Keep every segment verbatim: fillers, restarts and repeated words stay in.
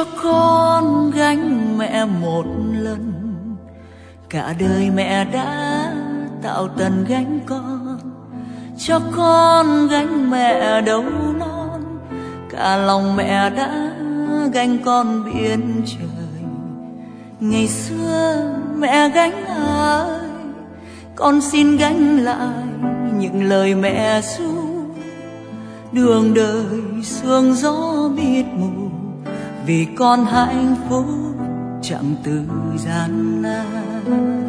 cho con gánh mẹ một lần. Cả đời mẹ đã tạo tần gánh con, cho con gánh mẹ đâu non. Cả lòng mẹ đã gánh con biển trời. Ngày xưa mẹ gánh ai, con xin gánh lại những lời mẹ ru. Đường đời sương gió biết mù, vì con hạnh phúc chẳng từ gian nan.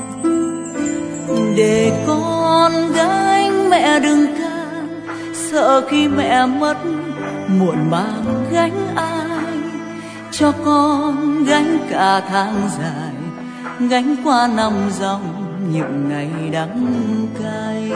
Để con gánh mẹ đừng can, sợ khi mẹ mất muộn màng gánh ai. Cho con gánh cả tháng dài, gánh qua năm dòng những ngày đắng cay.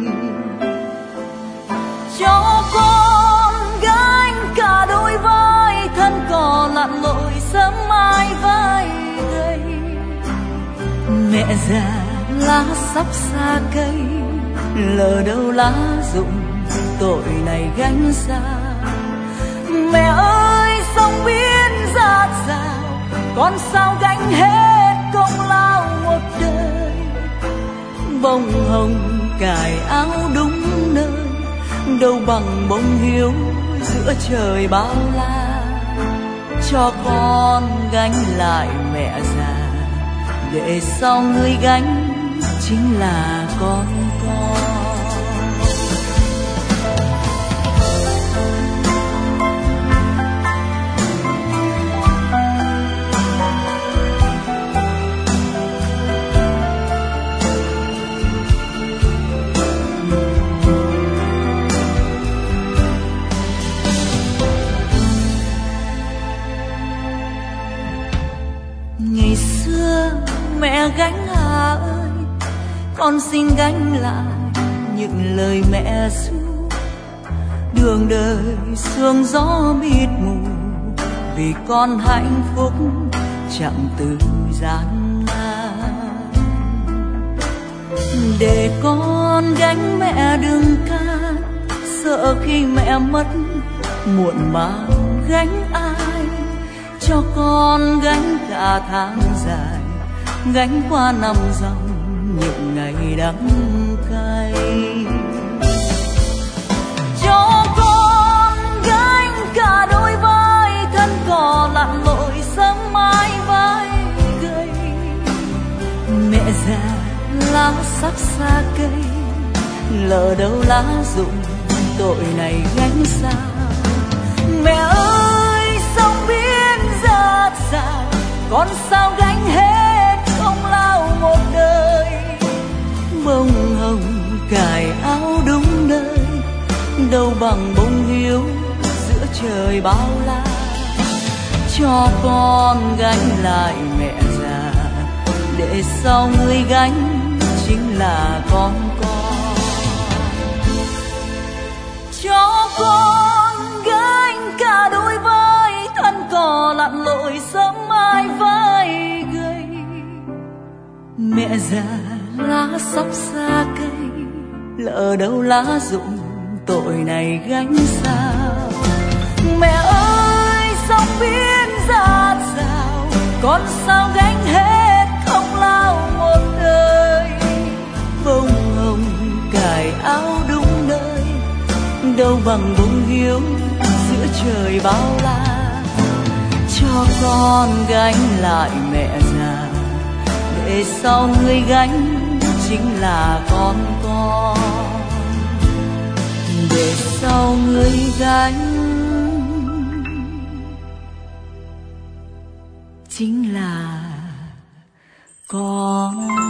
Cho con gánh cả đôi vai, thân cò lặn lội sớm mai vai gầy. Mẹ già lá sắp xa cây, lỡ đâu lá rụng tội này gánh xa. Mẹ ơi sông biển dạt dào, con sao gánh hết công lao một đời. Bông hồng cài áo đúng nơi, đâu bằng bông hiếu giữa trời bao la. Cho con gánh lại mẹ già, để sau người gánh chính là con con. Ngày xưa mẹ gánh à ơi, con xin gánh lại những lời mẹ ru. Đường đời sương gió mịt mù, vì con hạnh phúc chẳng từ gian nan. Để con gánh mẹ đừng can, sợ khi mẹ mất muộn màng gánh ai. Cho con gánh cả tháng dài, gánh qua năm dòng những ngày đắng cay. Cho con gánh cả đôi vai, thân cò lặn lội sớm mai vai gầy. Mẹ già lá sắp xa cây, lỡ đâu lá rụng tội này gánh sao. Mẹ ơi sông biển dạt dào, con sao gánh hết công lao một đời. Bông hồng cài áo đúng nơi, đâu bằng bông hiếu giữa trời bao la. Cho con gánh lại mẹ già, để sau người gánh chính là con con. Cho con gánh cả đôi vai, thân cò lặn lội sớm mai vai gầy. Mẹ già lá sắp xa cây, lỡ đâu lá rụng tội này gánh sao. Mẹ ơi sông biển dạt dào, con sao gánh hết công lao một đời. Bông hồng cài áo đúng nơi, đâu bằng bông hiếu giữa trời bao la. Cho con gánh lại mẹ già, để sau người gánh chính là con con. Để sau người gánh chính là con